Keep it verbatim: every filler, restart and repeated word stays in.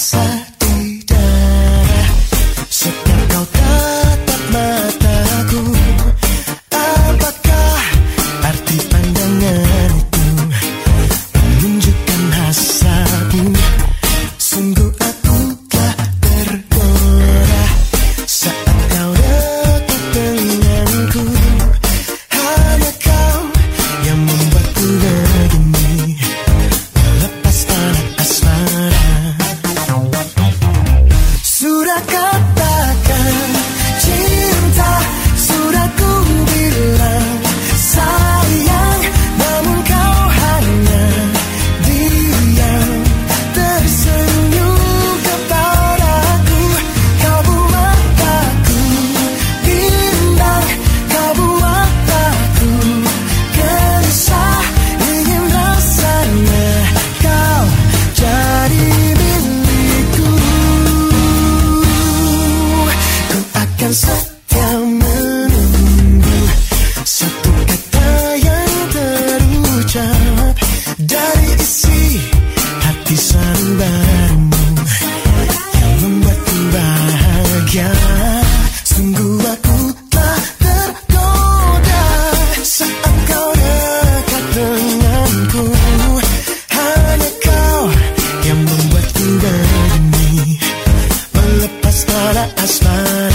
rasa di dada setiap kau tatap mataku. Apakah arti pandangan itu menunjukkan hasratmu? Sungguh aku telah tergoda saat kau dekat denganku. Hanya kau yang membuatku begini, melepas tanah asmara. Sudah katakan cinta, sudah ku bilang sayang, namun kau hanya diam tersenyum kepadaku. Kau buat aku bimbang, kau buat aku gelisah, ingin rasanya kau jadi milikku. Ku akan setia menunggu satu kata yang terucap dari isi hati sanubarimu yang membuatku bahagia. Sungguh aku telah tergoda saat kau dekat denganku. Hanya kau yang membuatku begini, melepas tanah asmara.